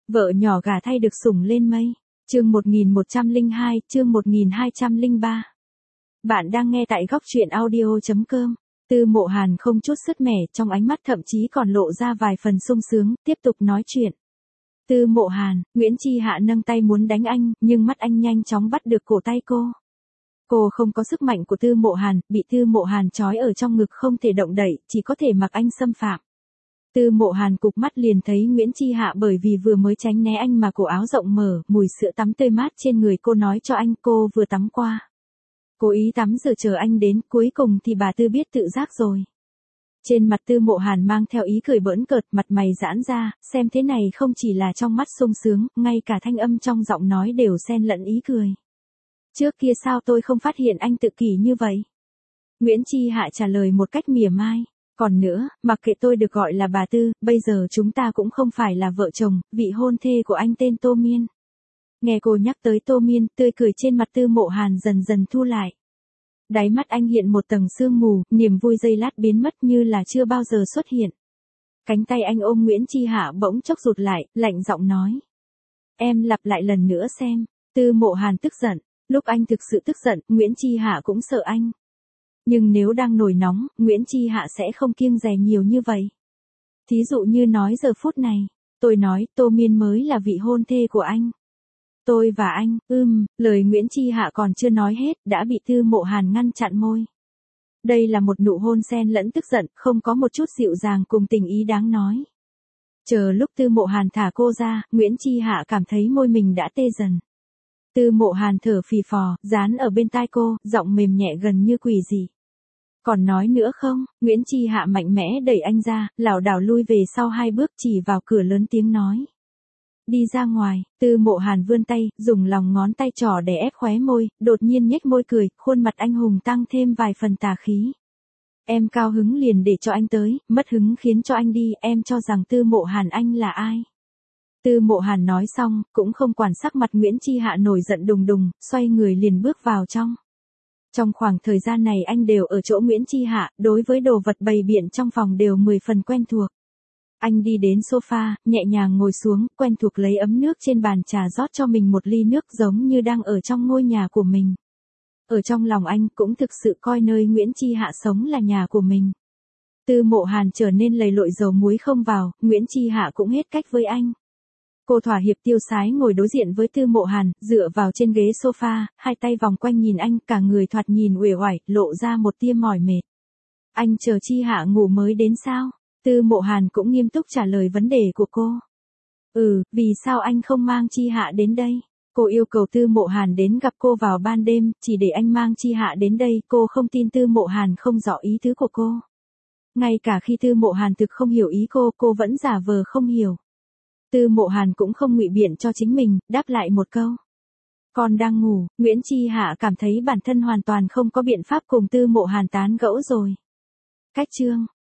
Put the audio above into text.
Vợ nhỏ gả thay được sủng lên mây. Chương 1102, chương 1203. Bạn đang nghe tại góc truyện audio.com. Tư Mộ Hàn không chút sứt mẻ, trong ánh mắt thậm chí còn lộ ra vài phần sung sướng, tiếp tục nói chuyện. Tư Mộ Hàn, Nguyễn Chi Hạ nâng tay muốn đánh anh, nhưng mắt anh nhanh chóng bắt được cổ tay cô. Cô không có sức mạnh của Tư Mộ Hàn, bị Tư Mộ Hàn trói ở trong ngực không thể động đậy, chỉ có thể mặc anh xâm phạm. Tư Mộ Hàn cụp mắt liền thấy Nguyễn Chi Hạ bởi vì vừa mới tránh né anh mà cổ áo rộng mở, mùi sữa tắm tươi mát trên người cô nói cho anh cô vừa tắm qua. Cố ý tắm giờ chờ anh đến, cuối cùng thì bà Tư biết tự giác rồi. Trên mặt Tư Mộ Hàn mang theo ý cười bỡn cợt, mặt mày giãn ra, xem thế này không chỉ là trong mắt sung sướng, ngay cả thanh âm trong giọng nói đều xen lẫn ý cười. Trước kia sao tôi không phát hiện anh tự kỷ như vậy? Nguyễn Chi Hạ trả lời một cách mỉa mai. Còn nữa, mặc kệ tôi được gọi là bà Tư, bây giờ chúng ta cũng không phải là vợ chồng, vị hôn thê của anh tên Tô Miên. Nghe cô nhắc tới Tô Miên, tươi cười trên mặt Tư Mộ Hàn dần dần thu lại. Đáy mắt anh hiện một tầng sương mù, niềm vui giây lát biến mất như là chưa bao giờ xuất hiện. Cánh tay anh ôm Nguyễn Chi Hạ bỗng chốc rụt lại, lạnh giọng nói. Em lặp lại lần nữa xem. Tư Mộ Hàn tức giận. Lúc anh thực sự tức giận, Nguyễn Chi Hạ cũng sợ anh. Nhưng nếu đang nổi nóng, Nguyễn Chi Hạ sẽ không kiêng dè nhiều như vậy. Thí dụ như nói giờ phút này, tôi nói Tô Miên mới là vị hôn thê của anh. Tôi và anh, lời Nguyễn Chi Hạ còn chưa nói hết, đã bị Tư Mộ Hàn ngăn chặn môi. Đây là một nụ hôn xen lẫn tức giận, không có một chút dịu dàng cùng tình ý đáng nói. Chờ lúc Tư Mộ Hàn thả cô ra, Nguyễn Chi Hạ cảm thấy môi mình đã tê dần. Tư Mộ Hàn thở phì phò, dán ở bên tai cô, giọng mềm nhẹ gần như quỷ dị. Còn nói nữa không? Nguyễn Chi Hạ mạnh mẽ đẩy anh ra, lảo đảo lui về sau 2 bước, chỉ vào cửa lớn tiếng nói. Đi ra ngoài. Tư Mộ Hàn vươn tay, dùng lòng ngón tay trỏ để ép khóe môi, đột nhiên nhếch môi cười, khuôn mặt anh hùng tăng thêm vài phần tà khí. Em cao hứng liền để cho anh tới, mất hứng khiến cho anh đi, em cho rằng Tư Mộ Hàn anh là ai? Tư Mộ Hàn nói xong, cũng không quản sắc mặt Nguyễn Chi Hạ nổi giận đùng đùng, xoay người liền bước vào trong. Trong khoảng thời gian này anh đều ở chỗ Nguyễn Chi Hạ, đối với đồ vật bày biện trong phòng đều 10 phần quen thuộc. Anh đi đến sofa, nhẹ nhàng ngồi xuống, quen thuộc lấy ấm nước trên bàn trà rót cho mình một ly nước giống như đang ở trong ngôi nhà của mình. Ở trong lòng anh cũng thực sự coi nơi Nguyễn Chi Hạ sống là nhà của mình. Tư Mộ Hàn trở nên lầy lội dầu muối không vào, Nguyễn Chi Hạ cũng hết cách với anh. Cô thỏa hiệp tiêu sái ngồi đối diện với Tư Mộ Hàn, dựa vào trên ghế sofa, hai tay vòng quanh nhìn anh, cả người thoạt nhìn uể oải, lộ ra một tia mỏi mệt. Anh chờ Chi Hạ ngủ mới đến sao? Tư Mộ Hàn cũng nghiêm túc trả lời vấn đề của cô. Vì sao anh không mang Chi Hạ đến đây? Cô yêu cầu Tư Mộ Hàn đến gặp cô vào ban đêm, chỉ để anh mang Chi Hạ đến đây, cô không tin Tư Mộ Hàn không rõ ý tứ của cô. Ngay cả khi Tư Mộ Hàn thực không hiểu ý cô vẫn giả vờ không hiểu. Tư Mộ Hàn cũng không ngụy biện cho chính mình, đáp lại một câu. Con đang ngủ. Nguyễn Chi Hạ cảm thấy bản thân hoàn toàn không có biện pháp cùng Tư Mộ Hàn tán gẫu rồi. Cách chương